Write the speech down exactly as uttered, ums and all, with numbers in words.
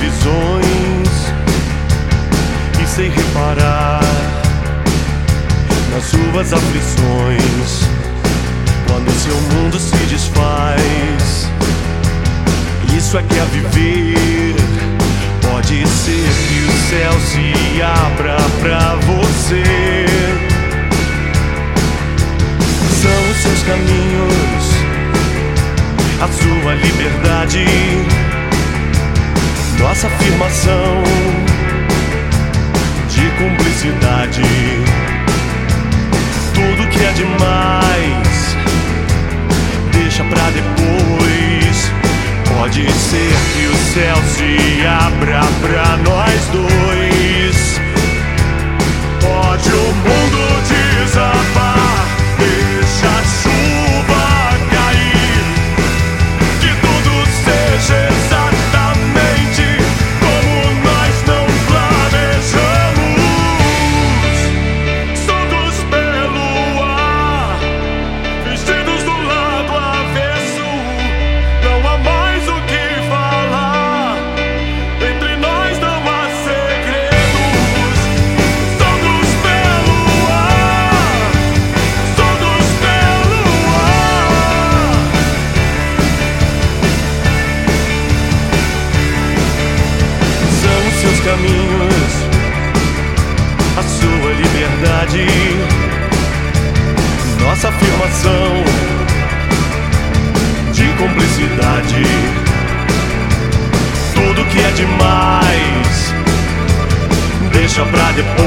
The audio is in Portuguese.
visões e sei reparar nas suas aflições quando seu mundo se desfaz. Isso é que é viver. Pode ser que o céu se abra pra você. São os seus caminhos, a sua liberdade, nossa afirmação de cumplicidade. Tudo que é demais deixa pra depois. Pode ser que o céu se abra pra nós dois. Pode o mundo desabar, deixa a chuva cair, que tudo seja exatamente como nós não planejamos. Soltos pelo ar, vestidos do lado avesso, não há mais o que falar, entre nós não há segredos. Soltos pelo ar, soltos pelo ar. São os seus caminhos, a sua liberdade, nossa afirmação de cumplicidade. Tudo que é demais deixa pra depois.